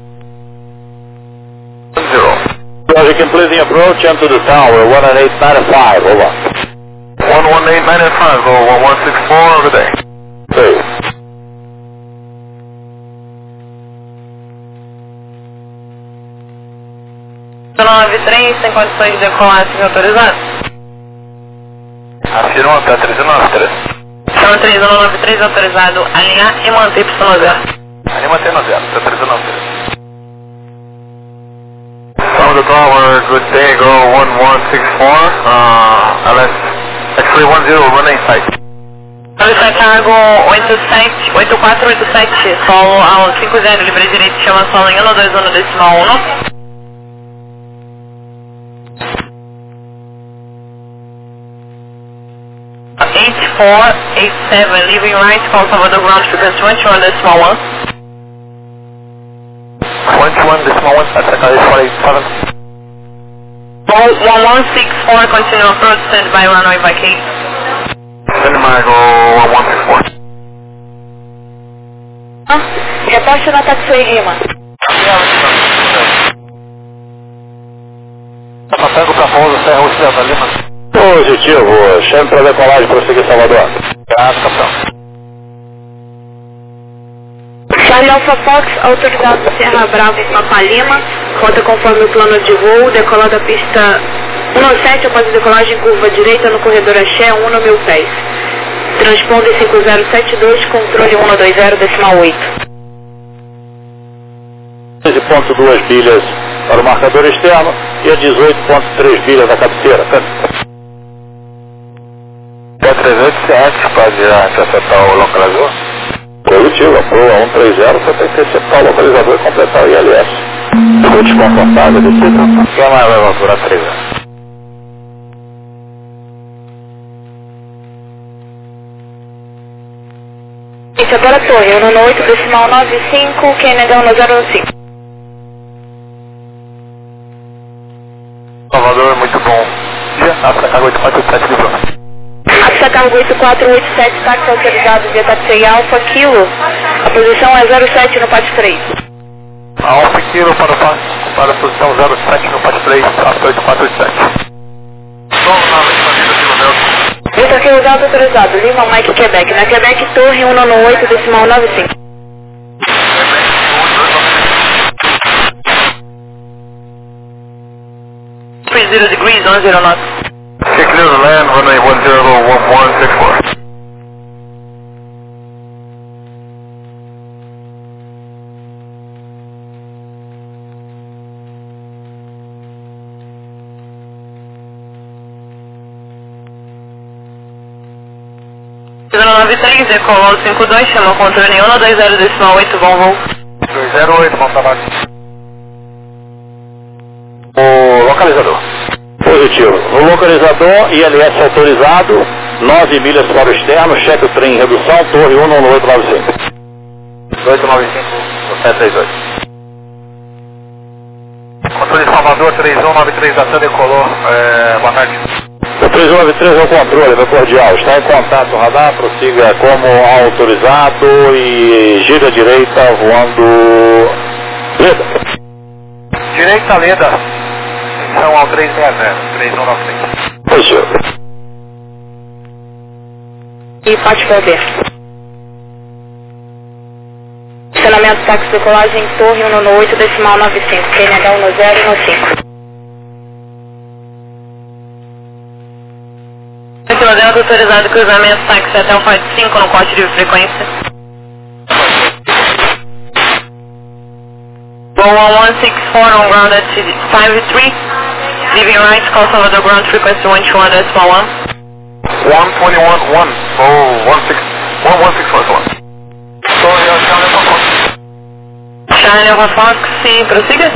Zero. Project can please approach into the tower, one one eight nine five, over. one one eight nine five, go one one six four, over there. Sim. nove três, tem condições de decolar, se autorizado? Afirma até três nove três. Chama três um nove três, autorizado, alinhar e manter Y zero. Ali mantém no zero, até três nove três. From the tower, good day, go one one six four, uh, L S, actually one zero, one eight five. Alfa Cargo oito sete, oito quatro oito sete, solo ao cinco zero, livre direito, chama solo em um dois um decimal um. eight four eight seven, leaving right, call Salvador ground frequency twenty-one decimal one. twenty-one decimal one, that's a four eight seven. one one six four, continue approach, stand by runway by K. Cinema, go one one six four. Ah, reporte na Taxiway Lima. Passando para pouso, Serra Oceana, Lima. Positivo, chame para decolagem, prosseguir Salvador. Graças, capitão. Charlie Alpha Fox, autorizado Serra Bravo em Papa Lima, rota conforme o plano de voo, decolar da pista um sete após a decolagem curva direita no corredor Axé, um no mil pés. Transponder cinco zero sete dois, controle um dois zero decimal oito. treze ponto dois milhas para o marcador externo e a dezoito ponto três milhas da cabeceira. P trezentos e sete, pode interceptar o localizador. Positivo, a proa cento e trinta, você tem que interceptar o localizador e completar o I L S. Ficou desconfortável, descida. Quem mais vai altura três zero? Isso é para a torre, um nove oito, decimal nove cinco, Canada um zero cinco. Salvador, muito bom. Dia, África Cargo oito quatro oito sete, livrou. África Cargo oito quatro oito sete, táxi autorizado via taxi Alfa Kilo. A posição é zero sete no Pat três. Alfa Kilo para, o, para a posição zero sete no Pat três, África oito quatro oito sete. Som na Alexandria Kilo Delta. Vitor Kilo Alto autorizado, Lima Mike Quebec. Na Quebec, torre um nove oito, decimal nove cinco. three zero degrees, one zero knots. Take clear to land, runway one zero one one six four. zero nove três, Ecolol cinco dois, chama o controle um dois zero, decimal oito, bom voo. dois zero oito, bom trabalho. O localizador. Positivo. O localizador, I L S autorizado, nove milhas para o externo, cheque o trem em redução, torre um nove oito nove cinco. oito nove cinco, sete três dois. Controle de Salvador, três um nove três da Santa Decolou, é, boa tarde. O três um nove três é o controle, meu cordial. Está em contato, o radar, prossiga como autorizado e gira à direita voando Leda. Direita Leda, são ao três seis zero, três um nove três. Positivo. E Pátio Alberto. Estacionamento táxi decolagem torre um nove oito, decimal nove cinco, Q N H um zero um cinco. Modelo autorizado cruzamento táxi até o Flight cinco no corte de frequência. Go one one six four on ground at five three. Leaving right, call Salvador ground frequency one two one decimal one. one twenty-one one, oh one six one one six four one. Sorry, I'll Charlie Alpha Fox. Charlie Alpha Fox, sim, prossiga.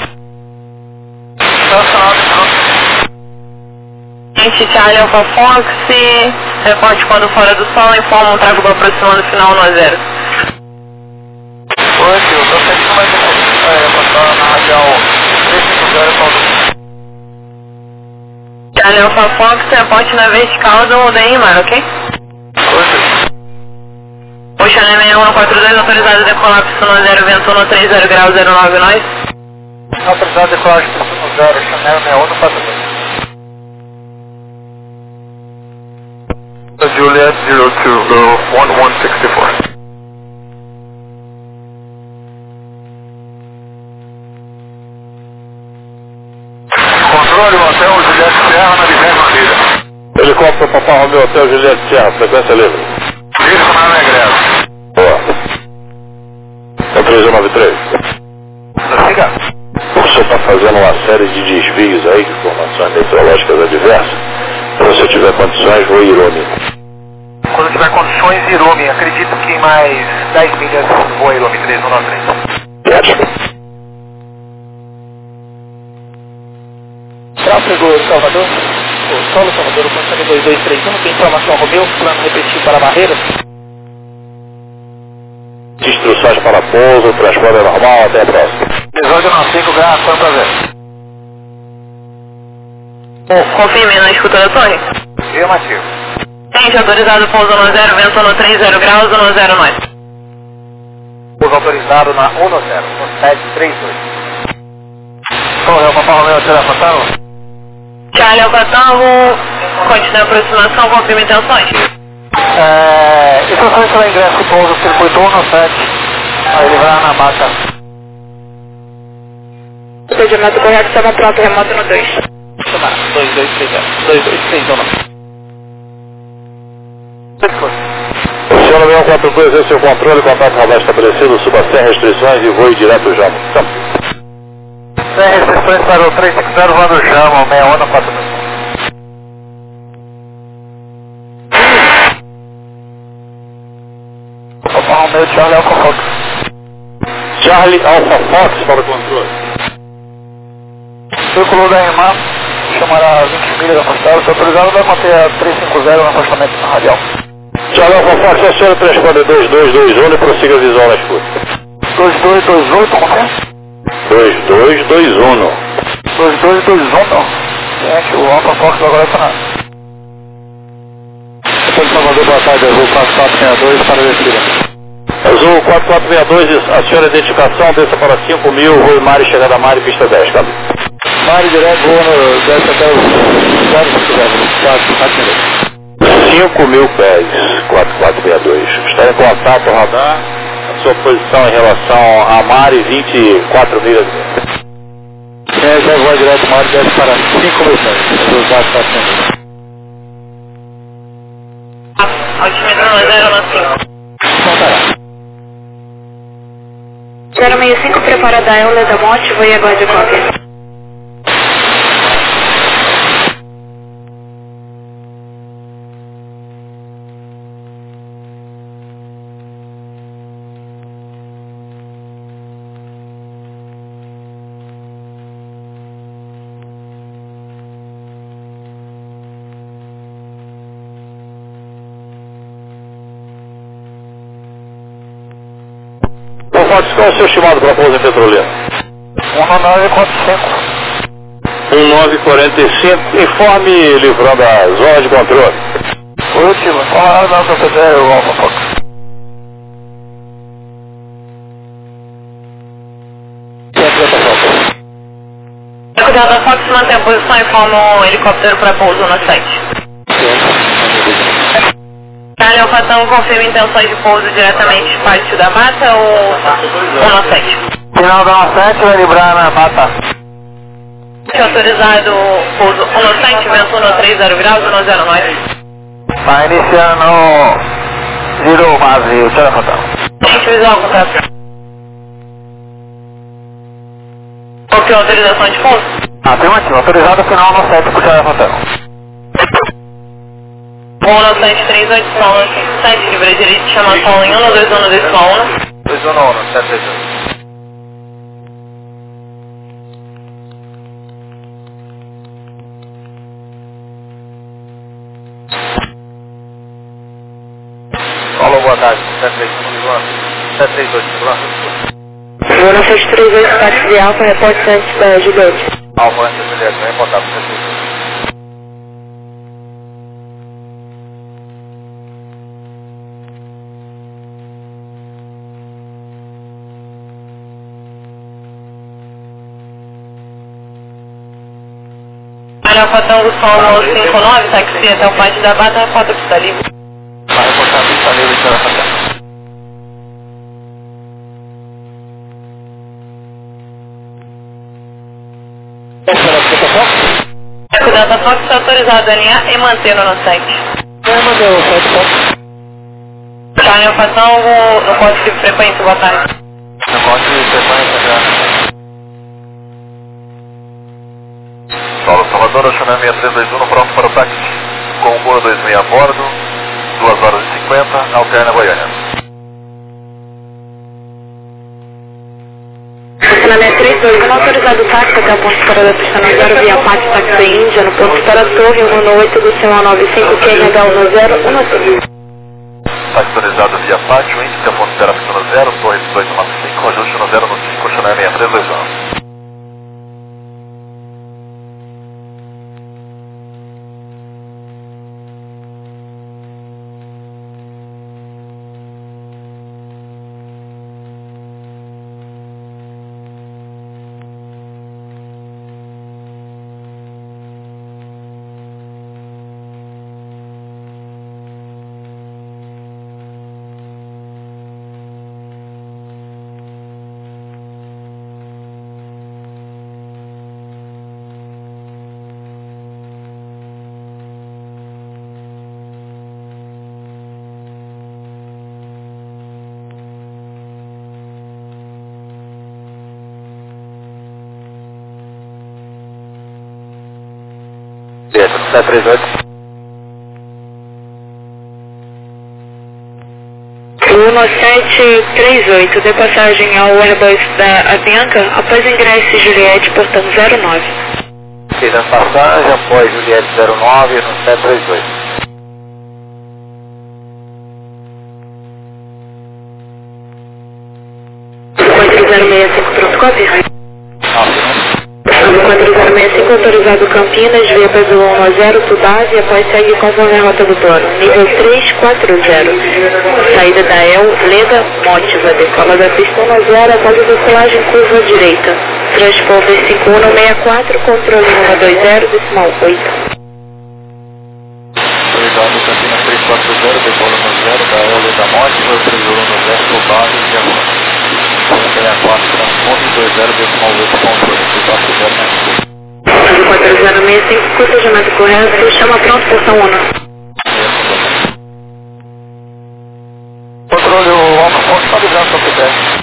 Gente, Charlie Alpha Fox, reporte quando fora do sol, informa um tráfego aproximando final no zero. Oi, tio, eu sei que vai ter botar na radial três cinco zero para o Charlie Alpha Fox, reporte na vertical do D I M A R, ok? Oi, tio. O Charlie seis um quatro dois, autorizado a decolar no zero, vento no três zero grau zero nove nós. Autorizado a decolar no zero, Chanel seis um quatro dois. Juliet zero two, go one one six four. Controle, hotel Juliette Serra na vigésima milha. Helicóptero Papai Romeu, hotel Juliette Serra, frequência livre. Isso na regressa. Boa. É o três um nove três. Siga. O senhor está fazendo uma série de desvios aí, de formações meteorológicas adversas. Se você tiver condições, vou irônico. Quando tiver condições, Irume. Acredito que em mais dez milhas voa Irume três um nove três. Ótimo. Tráfego Salvador, o solo Salvador, o contato dois dois três um, tem informação Romeu, plano repetitivo para Barreiras. Instruções para pouso, transporte normal, até a próxima. dezoito nove cinco, gravação para ver. Confirme na escuta da torre. Afirmativo. Gente, autorizado pouso no zero, vento no três zero graus no zero nós. Pouso autorizado na um zero, no sete três dois. Correu, Papai Romeu, tira a foto. Charlie Alpha Tango, continua a aproximação, confirme intenções. É, instruções para ingresso, pouso, circuito um sete. Aí ele vai na maca. Procedimento correto, estamos pronto, remoto no dois. Chamar dois dois três zero, dois dois três um. O senhor nove um quatro dois, esse é o controle, contato radar estabelecido, suba sem restrições e voe direto já. Então. Sem restrições para o três cinco zero, voando Jamo, seis um quatro dois. Papai Valeu, Charlie Alpha Fox. Charlie Alpha Fox para o controle. Círculo da E M A, chamará vinte milhas afastado, se autorizado vai manter a trezentos e cinquenta no afastamento na radial. Charlie Alpha Fox, aciona o transponder dois dois dois um e prossiga visual na escuta. dois dois dois oito, como é? dois dois dois um. dois dois dois um, não. Gente, o Alpha Fox agora está na... Salvador, boa tarde, Azul quatro quatro seis dois para descida. Azul quatro quatro seis dois, aciona a identificação, desça para cinco mil, voo Mari, chegada a Mari, pista dez, cabe. Mari direto, voando, desce até o zero cinco zero, quatro quatro seis dois. cinco mil pés, quatro quatro seis dois. Está em contato, radar, a sua posição em relação a Mari, vinte e quatro milhas. É, já voa direto, Mari, desce para cinco mil pés, Azul quatro quatro seis dois. Altimetro zero no cinco. zero seis cinco, prepara da Eula da Monte, vou e aguarde cópia. Qual é o seu estimado para pouso em Petrolina? um nove quatro cinco. um nove quatro cinco, informe livrando a zona de controle. Último, fala não, se você der o Alpha Fox. Cuidado, Fox mantém a posição e informa um helicóptero para pouso no site. Charlie Alpha Tango, confirma intenções de pouso diretamente parte da mata ou no site? Final da sete vai librar na mata. Autorizado pouso no site, vento no trinta graus, no zero nove. Vai iniciando zero base, o telefone. Gente, visual, contato. Qual autorização de pouso? Afirmativo, autorizado final no sete por telefone. um no sete três oito, som no cinco sete, livre direito, chama som em um no dois um no dois um. dois um no sete três oito. Alô, boa tarde, sete três um, sete três oito, Zona sete três oito, táxi de Alfa, reporte antes da Juliette. Alfa antes da Juliette, vem reportar para você. Alfa Tango, som cinco nove, táxi até o pátio da Bata, reporta pista livre. Vai reportar pista livre de telefone. Cuidado, a Fox está autorizado a alinhar e mantendo no site. É, mandou o sete Fox. Charlie Alpha Tango, no corte de frequência, boa tarde. No corte de frequência já. Paulo Salvador, Chanel seis três dois um, pronto para o táxi. Comboio dois seis a bordo, duas horas e cinquenta, Alterna Goiânia. Chanel três dois um, autorizado o táxi até o ponto de parada da pista no zero, via Pátio Táxi Índia, no ponto para a torre, um no oito do C um nove cinco, Q N H um zero um cinco. Táxi autorizado via Pátio Índia, ponto de pista no zero, torre dezoito nove cinco, ajuste no zero no cinco, Chanel seis três dois um. sete três oito. Uno sete três oito, dê passagem ao Airbus da Avianca após ingresso Juliette, portão zero nove. Fiz a passagem após Juliette zero nove no sete três oito. quatro zero seis cinco, pronto, cópia? quatro zero seis cinco, autorizado Campinas, via Brasil um zero, Tubase, após segue conforme a rota do plano. Nível três quatro zero. Saída da E L, Leda, Mótiva, decola da pista um zero, após a decolagem curva direita. Transponder cinco um seis quatro, controle um dois zero, decimal oito. Autorizado Campinas três quatro zero, decola um zero, da E L, Leda, Mótiva, Brasil um zero, Tubase, diagonal. seis quatro, transponder dois zero, decimal oito, controle, três quatro zero, quatro zero seis cinco, procedimento correto, chama pronto, portão um. Controle o alto ponto, está ligando para o P D F.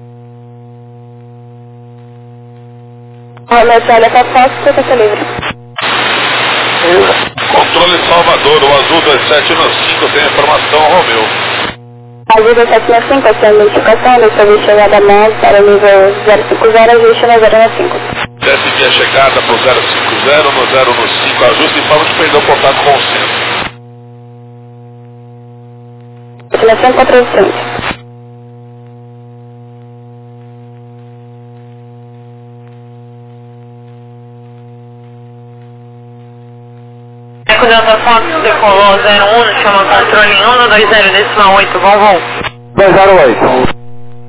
Olha, olha, tá fácil, você tá livre. Controle Salvador, o azul dois sete um cinco, tem informação, Romeu. Azul dois sete um cinco, essa é a notificação do serviço chegada a mão para o nível zero cinco zero, ajuste no zero cinco. Desce a chegada para o zero cinco zero, no zero cinco, ajuste e fala que perdeu o contato com o centro. Destinação quatrocentos. Eco Delta Fox decolou zero um, chama controle um dois zero, decimal oito, vão, vão. dois zero oito.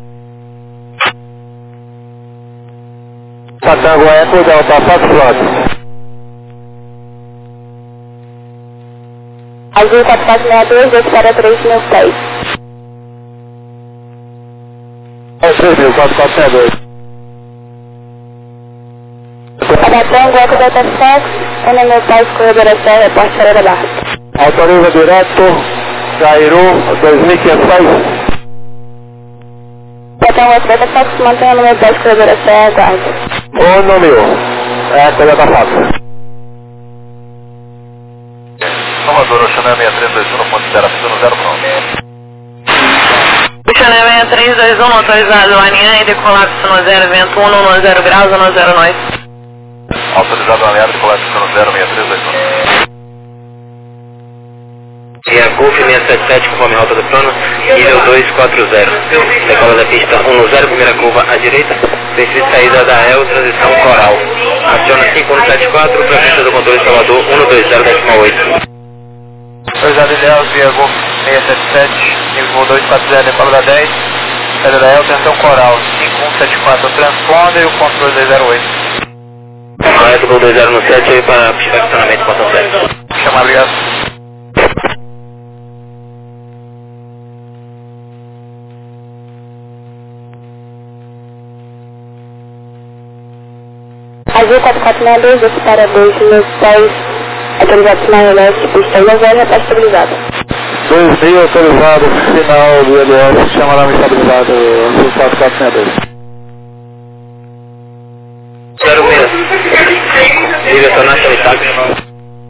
Patango Eco Delta Fox Flot. Azul quatro quatro seis dois, dois para três mil seis. É três mil, quatro quatro seis dois. Patango Eco Delta Fox, N M Paz, corredor S R, repórter Feira da Barra. Autoriza direto, Jairu dois mil quinhentos e seis. Patango Eco Delta Fox, mantenha o número dez, corredor S R, aguarde. O número é coisa da faca. Salvador, o Chanel seis três dois um, ponto zero, no zero pronto. O Chanel seis três dois um, autorizado alinhar e decolar no zero, vento um, no zero graus, no zero nós. Autorizado alinhar e decolar no zero seis três dois um. E a Golf seis sete sete, conforme rota do plano, nível dois quatro zero. Decola da pista um zero, primeira curva à direita, descida e saída da E L, transição coral. Aciona cinco um sete quatro, para pista do controle Salvador um dois zero, decimal oito. Autorizado ideal via Golf seis sete sete, nível dois quatro zero, decola da dez, saída da E L, transição coral, cinco um sete quatro, transponder e o controle dois zero oito. Correto, Gol dois zero no sete, aí para estacionamento, portão sete. Chamar ligado. Azul quatro quatro seis dois, dois para dois mil seis, autorizado sinal leste, pista um zero, repórter estabilizado. dois mil autorizado, final do L S, chama lá estabilizado, Azul quatro quatro seis dois. zero seis. Nível International Taxi.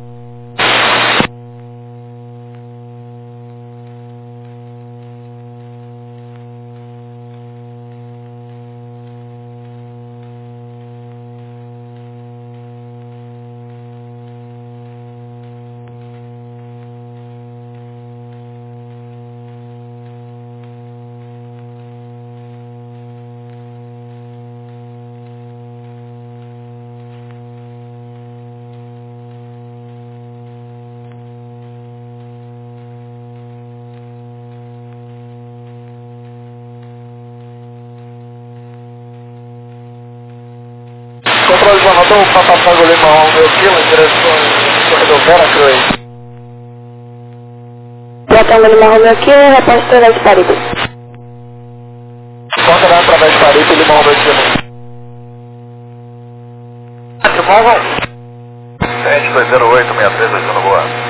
Controle Jornador, Papapago Lima Romeu Kilo, em direção ao corredor Vera Cruz. Patango Lima Romeu Kilo, repórter através Paripe. Conta lá através de Paripe, Lima Romeu Kilo. Quatro, vão, vão. sete dois zero oito, seis três dois um, boa.